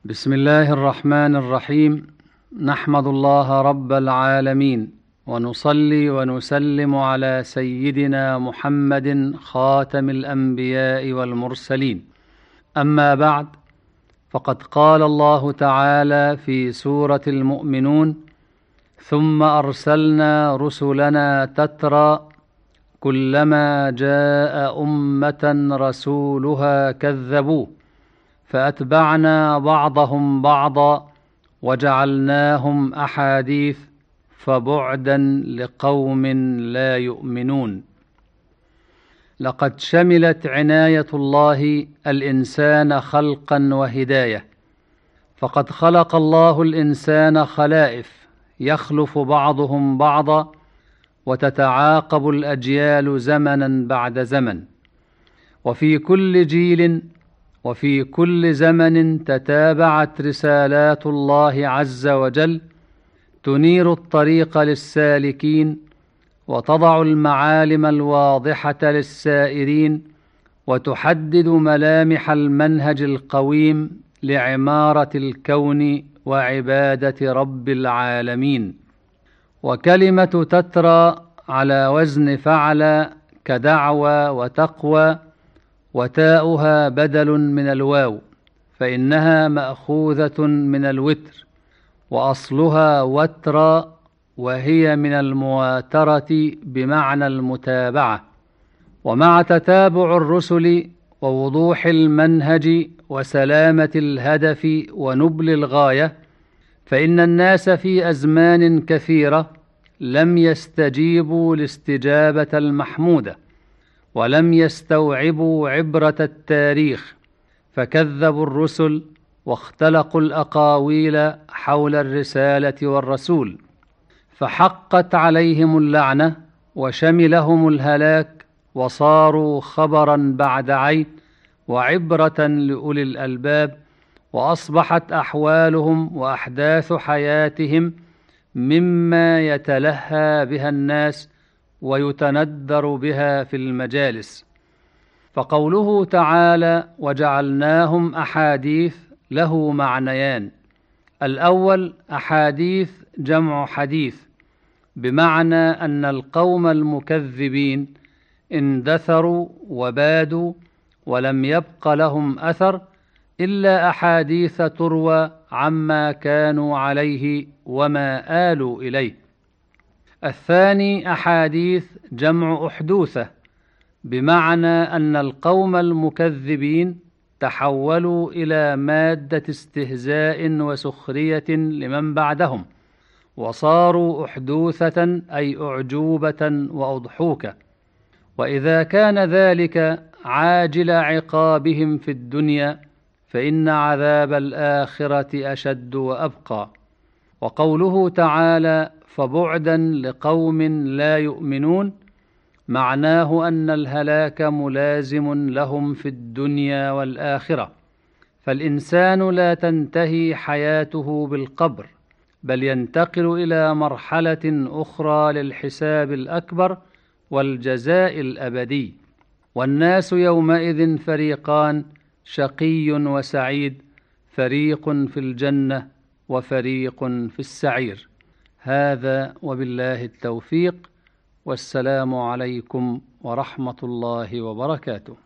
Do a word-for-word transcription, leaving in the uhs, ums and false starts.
بسم الله الرحمن الرحيم. نحمد الله رب العالمين، ونصلي ونسلم على سيدنا محمد خاتم الأنبياء والمرسلين. أما بعد، فقد قال الله تعالى في سورة المؤمنون: ثم أرسلنا رسلنا تترى كلما جاء أمة رسولها كذبوه فأتبعنا بعضهم بعضا وجعلناهم أحاديث فبعدا لقوم لا يؤمنون. لقد شملت عناية الله الإنسان خلقا وهداية، فقد خلق الله الإنسان خلائف يخلف بعضهم بعضا، وتتعاقب الأجيال زمنا بعد زمن، وفي كل جيل وفي كل زمن تتابعت رسالات الله عز وجل تنير الطريق للسالكين، وتضع المعالم الواضحة للسائرين، وتحدد ملامح المنهج القويم لعمارة الكون وعبادة رب العالمين. وكلمة تترى على وزن فعل كدعوى وتقوى، وتاؤها بدل من الواو، فإنها مأخوذة من الوتر، وأصلها وترى، وهي من المواترة بمعنى المتابعة. ومع تتابع الرسل ووضوح المنهج وسلامة الهدف ونبل الغاية، فإن الناس في أزمان كثيرة لم يستجيبوا الاستجابة المحمودة، ولم يستوعبوا عبرة التاريخ، فكذبوا الرسل واختلقوا الأقاويل حول الرسالة والرسول، فحقت عليهم اللعنة وشملهم الهلاك، وصاروا خبرا بعد عين وعبرة لأولي الألباب، وأصبحت أحوالهم وأحداث حياتهم مما يتلهى بها الناس ويتندر بها في المجالس. فقوله تعالى: وجعلناهم أحاديث، له معنيان: الأول أحاديث جمع حديث، بمعنى أن القوم المكذبين اندثروا وبادوا ولم يبق لهم أثر إلا أحاديث تروى عما كانوا عليه وما آلوا إليه. الثاني أحاديث جمع أحدوثة، بمعنى أن القوم المكذبين تحولوا إلى مادة استهزاء وسخرية لمن بعدهم، وصاروا أحدوثة أي أعجوبة وأضحوكة. وإذا كان ذلك عاجل عقابهم في الدنيا، فإن عذاب الآخرة أشد وأبقى. وقوله تعالى: فبعدا لقوم لا يؤمنون، معناه أن الهلاك ملازم لهم في الدنيا والآخرة، فالإنسان لا تنتهي حياته بالقبر، بل ينتقل إلى مرحلة أخرى للحساب الأكبر والجزاء الأبدي. والناس يومئذ فريقان: شقي وسعيد، فريق في الجنة وفريق في السعير. هذا وبالله التوفيق، والسلام عليكم ورحمة الله وبركاته.